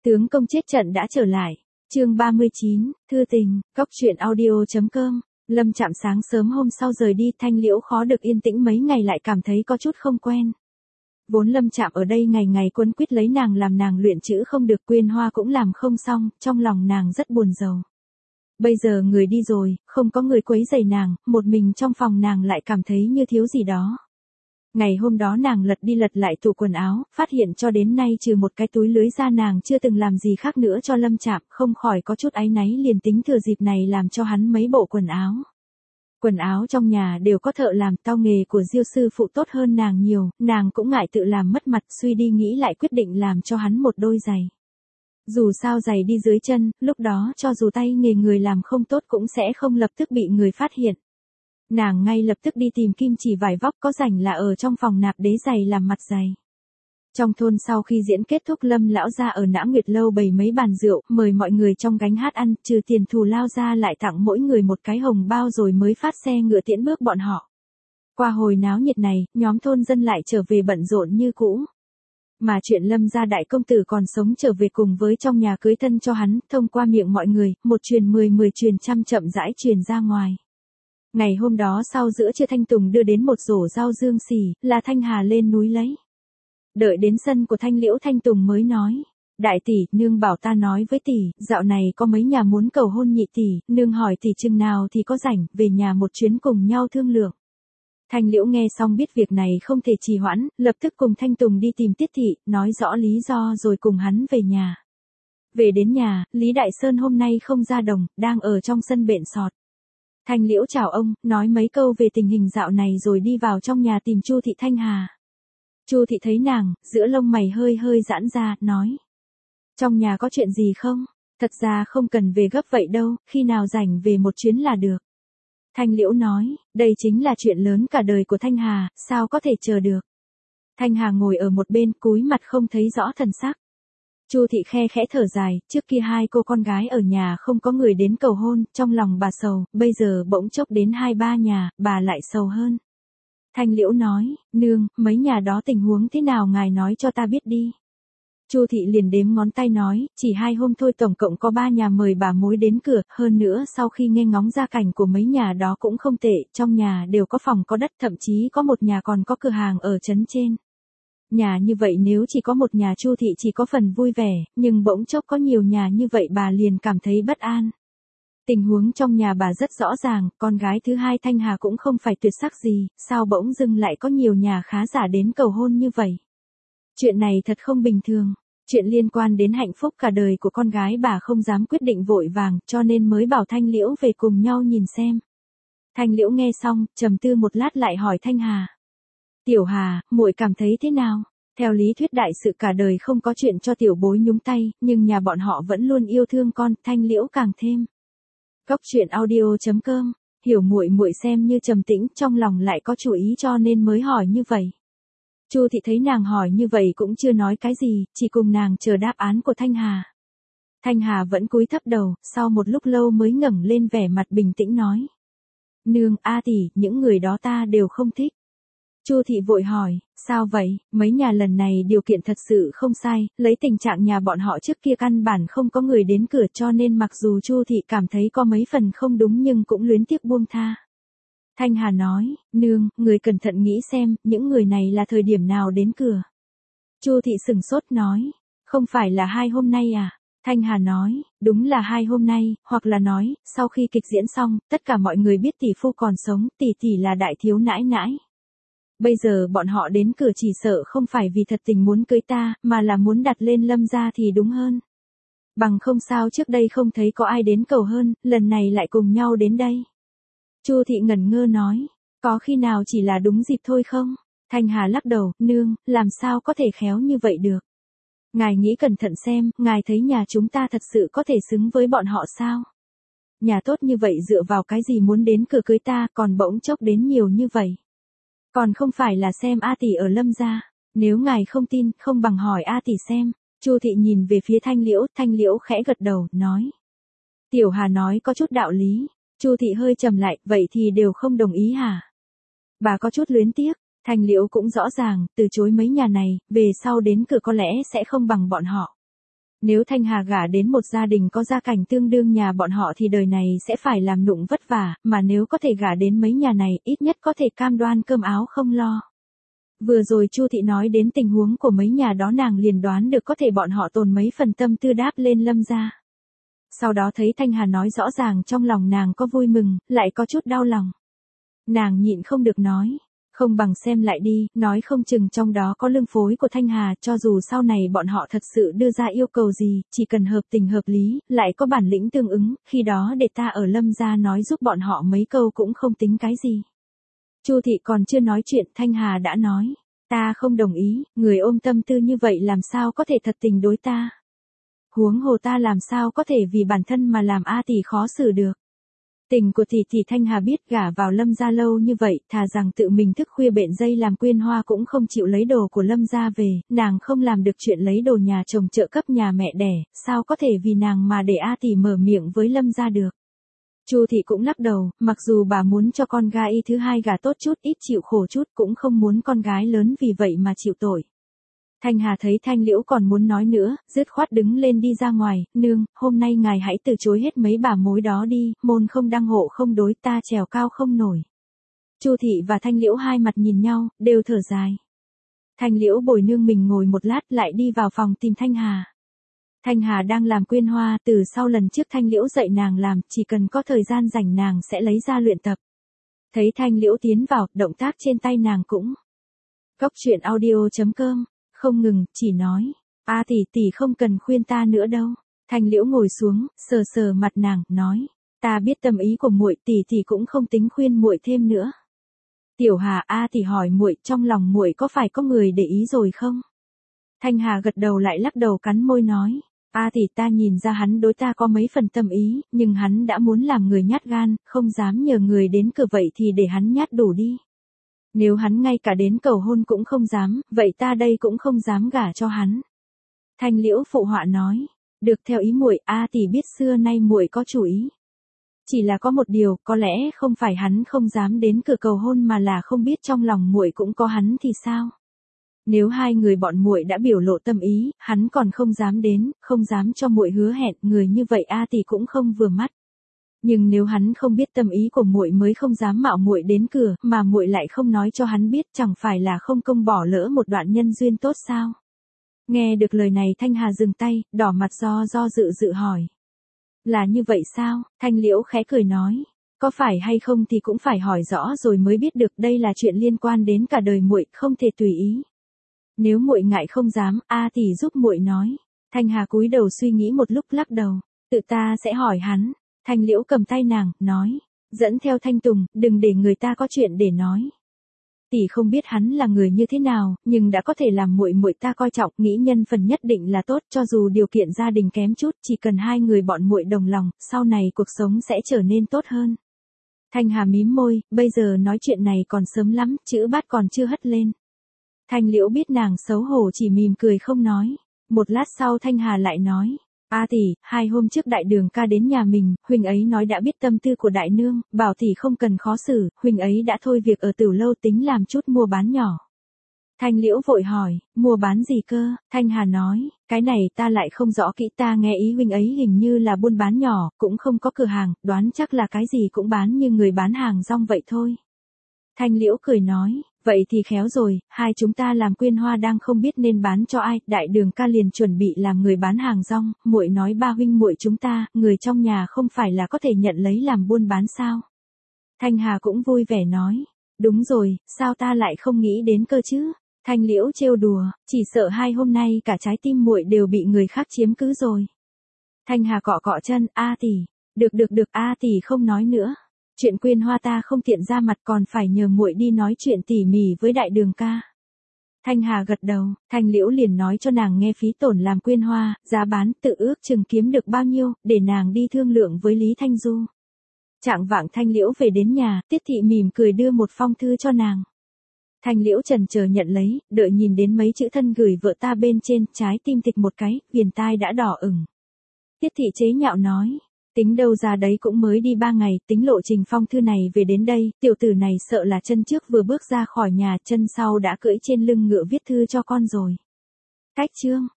Tướng công chết trận đã trở lại. Chương 39, thư tình, cóc truyện audio.com. Lâm Trạm sáng sớm hôm sau rời đi, Thanh Liễu khó được yên tĩnh mấy ngày lại cảm thấy có chút không quen. Vốn Lâm Trạm ở đây ngày ngày quấn quýt lấy nàng làm nàng luyện chữ không được, Quyên Hoa cũng làm không xong, trong lòng nàng rất buồn rầu. Bây giờ người đi rồi, không có người quấy rầy nàng, một mình trong phòng nàng lại cảm thấy như thiếu gì đó. Ngày hôm đó nàng lật đi lật lại tủ quần áo, phát hiện cho đến nay trừ một cái túi lưới ra nàng chưa từng làm gì khác nữa cho Lâm Trạm, không khỏi có chút áy náy, liền tính thừa dịp này làm cho hắn mấy bộ quần áo. Quần áo trong nhà đều có thợ làm, tay nghề của Diêu sư phụ tốt hơn nàng nhiều, nàng cũng ngại tự làm mất mặt, suy đi nghĩ lại quyết định làm cho hắn một đôi giày. Dù sao giày đi dưới chân, lúc đó cho dù tay nghề người làm không tốt cũng sẽ không lập tức bị người phát hiện. Nàng ngay lập tức đi tìm kim chỉ vải vóc, có rảnh là ở trong phòng nạp đế giày làm mặt giày. Trong thôn sau khi diễn kết thúc, Lâm lão gia ở Nã Nguyệt lâu bày mấy bàn rượu, mời mọi người trong gánh hát ăn, trừ tiền thù lao ra lại tặng mỗi người một cái hồng bao rồi mới phát xe ngựa tiễn bước bọn họ. Qua hồi náo nhiệt này, nhóm thôn dân lại trở về bận rộn như cũ. Mà chuyện Lâm gia đại công tử còn sống trở về cùng với trong nhà cưới thân cho hắn, thông qua miệng mọi người, một truyền 10 truyền trăm chậm rãi truyền ra ngoài. Ngày hôm đó sau giữa trưa Thanh Tùng đưa đến một rổ rau dương xỉ, là Thanh Hà lên núi lấy. Đợi đến sân của Thanh Liễu, Thanh Tùng mới nói: "Đại tỷ, nương bảo ta nói với tỷ, dạo này có mấy nhà muốn cầu hôn nhị tỷ, nương hỏi tỷ chừng nào thì có rảnh, về nhà một chuyến cùng nhau thương lượng." Thanh Liễu nghe xong biết việc này không thể trì hoãn, lập tức cùng Thanh Tùng đi tìm Tiết thị, nói rõ lý do rồi cùng hắn về nhà. Về đến nhà, Lý Đại Sơn hôm nay không ra đồng, đang ở trong sân bện sọt. Thanh Liễu chào ông, nói mấy câu về tình hình dạo này rồi đi vào trong nhà tìm Chu thị Thanh Hà. Chu thị thấy nàng, giữa lông mày hơi hơi giãn ra, nói: "Trong nhà có chuyện gì không? Thật ra không cần về gấp vậy đâu, khi nào rảnh về một chuyến là được." Thanh Liễu nói: "Đây chính là chuyện lớn cả đời của Thanh Hà, sao có thể chờ được." Thanh Hà ngồi ở một bên, cúi mặt không thấy rõ thần sắc. Chu thị khe khẽ thở dài, trước kia hai cô con gái ở nhà không có người đến cầu hôn, trong lòng bà sầu, bây giờ bỗng chốc đến 2-3 nhà, bà lại sầu hơn. Thanh Liễu nói: "Nương, mấy nhà đó tình huống thế nào ngài nói cho ta biết đi." Chu thị liền đếm ngón tay nói: "Chỉ 2 hôm thôi tổng cộng có 3 nhà mời bà mối đến cửa, hơn nữa sau khi nghe ngóng gia cảnh của mấy nhà đó cũng không tệ, trong nhà đều có phòng có đất, thậm chí có một nhà còn có cửa hàng ở trấn trên. Nhà như vậy nếu chỉ có một nhà Chu thị chỉ có phần vui vẻ, nhưng bỗng chốc có nhiều nhà như vậy bà liền cảm thấy bất an. Tình huống trong nhà bà rất rõ ràng, con gái thứ hai Thanh Hà cũng không phải tuyệt sắc gì, sao bỗng dưng lại có nhiều nhà khá giả đến cầu hôn như vậy. Chuyện này thật không bình thường, chuyện liên quan đến hạnh phúc cả đời của con gái bà không dám quyết định vội vàng, cho nên mới bảo Thanh Liễu về cùng nhau nhìn xem." Thanh Liễu nghe xong, trầm tư một lát lại hỏi Thanh Hà: "Tiểu Hà, muội cảm thấy thế nào? Theo lý thuyết đại sự cả đời không có chuyện cho tiểu bối nhúng tay, nhưng nhà bọn họ vẫn luôn yêu thương con." Thanh Liễu càng thêm. Cóc truyện audio.com, hiểu muội muội xem như trầm tĩnh, trong lòng lại có chủ ý cho nên mới hỏi như vậy. Chu thị thấy nàng hỏi như vậy cũng chưa nói cái gì, chỉ cùng nàng chờ đáp án của Thanh Hà. Thanh Hà vẫn cúi thấp đầu, sau một lúc lâu mới ngẩng lên vẻ mặt bình tĩnh nói: "Nương, a tỷ, những người đó ta đều không thích." Chu thị vội hỏi: "Sao vậy?" Mấy nhà lần này điều kiện thật sự không sai, lấy tình trạng nhà bọn họ trước kia căn bản không có người đến cửa, cho nên mặc dù Chu thị cảm thấy có mấy phần không đúng nhưng cũng luyến tiếc buông tha. Thanh Hà nói: "Nương, người cẩn thận nghĩ xem, những người này là thời điểm nào đến cửa?" Chu thị sửng sốt nói: "Không phải là 2 hôm nay à?" Thanh Hà nói: "Đúng là 2 hôm nay, hoặc là nói, sau khi kịch diễn xong, tất cả mọi người biết tỷ phu còn sống, tỷ tỷ là đại thiếu nãi nãi. Bây giờ bọn họ đến cửa chỉ sợ không phải vì thật tình muốn cưới ta, mà là muốn đặt lên Lâm gia thì đúng hơn. Bằng không sao trước đây không thấy có ai đến cầu hơn, lần này lại cùng nhau đến đây." Chu thị ngẩn ngơ nói: "Có khi nào chỉ là đúng dịp thôi không?" Thanh Hà lắc đầu: "Nương, làm sao có thể khéo như vậy được? Ngài nghĩ cẩn thận xem, ngài thấy nhà chúng ta thật sự có thể xứng với bọn họ sao? Nhà tốt như vậy dựa vào cái gì muốn đến cửa cưới ta, còn bỗng chốc đến nhiều như vậy? Còn không phải là xem A tỷ ở Lâm gia, nếu ngài không tin, không bằng hỏi A tỷ xem." Chu thị nhìn về phía Thanh Liễu khẽ gật đầu, nói: "Tiểu Hà nói có chút đạo lý." Chu thị hơi trầm lại: "Vậy thì đều không đồng ý hả?" Bà có chút luyến tiếc. Thanh Liễu cũng rõ ràng, từ chối mấy nhà này, về sau đến cửa có lẽ sẽ không bằng bọn họ. Nếu Thanh Hà gả đến một gia đình có gia cảnh tương đương nhà bọn họ thì đời này sẽ phải làm nụng vất vả, mà nếu có thể gả đến mấy nhà này, ít nhất có thể cam đoan cơm áo không lo. Vừa rồi Chu thị nói đến tình huống của mấy nhà đó, nàng liền đoán được có thể bọn họ tồn mấy phần tâm tư đáp lên Lâm gia. Sau đó thấy Thanh Hà nói rõ ràng, trong lòng nàng có vui mừng, lại có chút đau lòng. Nàng nhịn không được nói, không bằng xem lại đi, nói không chừng trong đó có lương phối của Thanh Hà, cho dù sau này bọn họ thật sự đưa ra yêu cầu gì, chỉ cần hợp tình hợp lý, lại có bản lĩnh tương ứng, khi đó để ta ở Lâm gia nói giúp bọn họ mấy câu cũng không tính cái gì. Chu thị còn chưa nói chuyện, Thanh Hà đã nói, ta không đồng ý, người ôm tâm tư như vậy làm sao có thể thật tình đối ta. Huống hồ ta làm sao có thể vì bản thân mà làm A tỷ khó xử được. Tình của tỷ Thanh Hà biết, gả vào Lâm gia lâu như vậy, thà rằng tự mình thức khuya bện dây làm quyên hoa cũng không chịu lấy đồ của Lâm gia về, nàng không làm được chuyện lấy đồ nhà chồng trợ cấp nhà mẹ đẻ, sao có thể vì nàng mà để A tỷ mở miệng với Lâm gia được. Chu thị cũng lắc đầu, mặc dù bà muốn cho con gái thứ hai gả tốt chút, ít chịu khổ chút, cũng không muốn con gái lớn vì vậy mà chịu tội. Thanh Hà thấy Thanh Liễu còn muốn nói nữa, dứt khoát đứng lên đi ra ngoài, nương, hôm nay ngài hãy từ chối hết mấy bà mối đó đi, môn không đăng hộ không đối, ta trèo cao không nổi. Chu thị và Thanh Liễu hai mặt nhìn nhau, đều thở dài. Thanh Liễu bồi nương mình ngồi một lát lại đi vào phòng tìm Thanh Hà. Thanh Hà đang làm quyên hoa, từ sau lần trước Thanh Liễu dạy nàng làm, chỉ cần có thời gian rảnh nàng sẽ lấy ra luyện tập. Thấy Thanh Liễu tiến vào, động tác trên tay nàng cũng. Cóc truyện audio.com, không ngừng, chỉ nói, a tỷ không cần khuyên ta nữa đâu. Thanh Liễu ngồi xuống, sờ sờ mặt nàng, nói, ta biết tâm ý của muội, tỷ cũng không tính khuyên muội thêm nữa. Tiểu Hà, a tỷ hỏi muội, trong lòng muội có phải có người để ý rồi không? Thanh Hà gật đầu lại lắc đầu cắn môi nói, a tỷ ta nhìn ra hắn đối ta có mấy phần tâm ý, nhưng hắn đã muốn làm người nhát gan, không dám nhờ người đến cửa, vậy thì để hắn nhát đủ đi. Nếu hắn ngay cả đến cầu hôn cũng không dám, vậy ta đây cũng không dám gả cho hắn. Thanh Liễu phụ họa nói, được theo ý muội, a tỷ biết xưa nay muội có chủ ý. Chỉ là có một điều, có lẽ không phải hắn không dám đến cửa cầu hôn mà là không biết trong lòng muội cũng có hắn thì sao. Nếu hai người bọn muội đã biểu lộ tâm ý, hắn còn không dám đến, không dám cho muội hứa hẹn, người như vậy a tỷ cũng không vừa mắt. Nhưng nếu hắn không biết tâm ý của muội mới không dám mạo muội đến cửa, mà muội lại không nói cho hắn biết, chẳng phải là không công bỏ lỡ một đoạn nhân duyên tốt sao? Nghe được lời này Thanh Hà dừng tay, đỏ mặt do dự hỏi. Là như vậy sao? Thanh Liễu khẽ cười nói, có phải hay không thì cũng phải hỏi rõ rồi mới biết được, đây là chuyện liên quan đến cả đời muội, không thể tùy ý. Nếu muội ngại không dám, a tỷ giúp muội nói. Thanh Hà cúi đầu suy nghĩ một lúc lắc đầu, tự ta sẽ hỏi hắn. Thanh Liễu cầm tay nàng, nói, dẫn theo Thanh Tùng, đừng để người ta có chuyện để nói. Tỷ không biết hắn là người như thế nào, nhưng đã có thể làm muội ta coi trọng, nghĩ nhân phần nhất định là tốt, cho dù điều kiện gia đình kém chút, chỉ cần hai người bọn muội đồng lòng, sau này cuộc sống sẽ trở nên tốt hơn. Thanh Hà mím môi, bây giờ nói chuyện này còn sớm lắm, chữ bát còn chưa hất lên. Thanh Liễu biết nàng xấu hổ chỉ mỉm cười không nói. Một lát sau Thanh Hà lại nói, a tỷ, 2 hôm trước đại đường ca đến nhà mình, huynh ấy nói đã biết tâm tư của đại nương, bảo tỷ không cần khó xử, huynh ấy đã thôi việc ở Tửu Lâu tính làm chút mua bán nhỏ. Thanh Liễu vội hỏi, mua bán gì cơ? Thanh Hà nói, cái này ta lại không rõ kỹ, ta nghe ý huynh ấy hình như là buôn bán nhỏ, cũng không có cửa hàng, đoán chắc là cái gì cũng bán như người bán hàng rong vậy thôi. Thanh Liễu cười nói, vậy thì khéo rồi, hai chúng ta làm quyên hoa đang không biết nên bán cho ai, đại đường ca liền chuẩn bị làm người bán hàng rong, muội nói ba huynh muội chúng ta, người trong nhà không phải là có thể nhận lấy làm buôn bán sao? Thanh Hà cũng vui vẻ nói, đúng rồi, sao ta lại không nghĩ đến cơ chứ? Thanh Liễu trêu đùa, chỉ sợ 2 hôm nay cả trái tim muội đều bị người khác chiếm cứ rồi. Thanh Hà cọ cọ chân, a tỷ, được, a tỷ không nói nữa. Chuyện quyên hoa ta không tiện ra mặt, còn phải nhờ muội đi nói chuyện tỉ mỉ với đại đường ca. Thanh Hà gật đầu, Thanh Liễu liền nói cho nàng nghe phí tổn làm quyên hoa, giá bán tự ước chừng kiếm được bao nhiêu, để nàng đi thương lượng với Lý Thanh Du. Trạng vạng Thanh Liễu về đến nhà, Tiết thị mỉm cười đưa một phong thư cho nàng. Thanh Liễu chần chờ nhận lấy, đợi nhìn đến mấy chữ thân gửi vợ ta bên trên, trái tim tịch một cái, viền tai đã đỏ ửng. Tiết thị chế nhạo nói, tính đâu ra đấy cũng mới đi 3 ngày, tính lộ trình phong thư này về đến đây, tiểu tử này sợ là chân trước vừa bước ra khỏi nhà, chân sau đã cưỡi trên lưng ngựa viết thư cho con rồi. Cách chương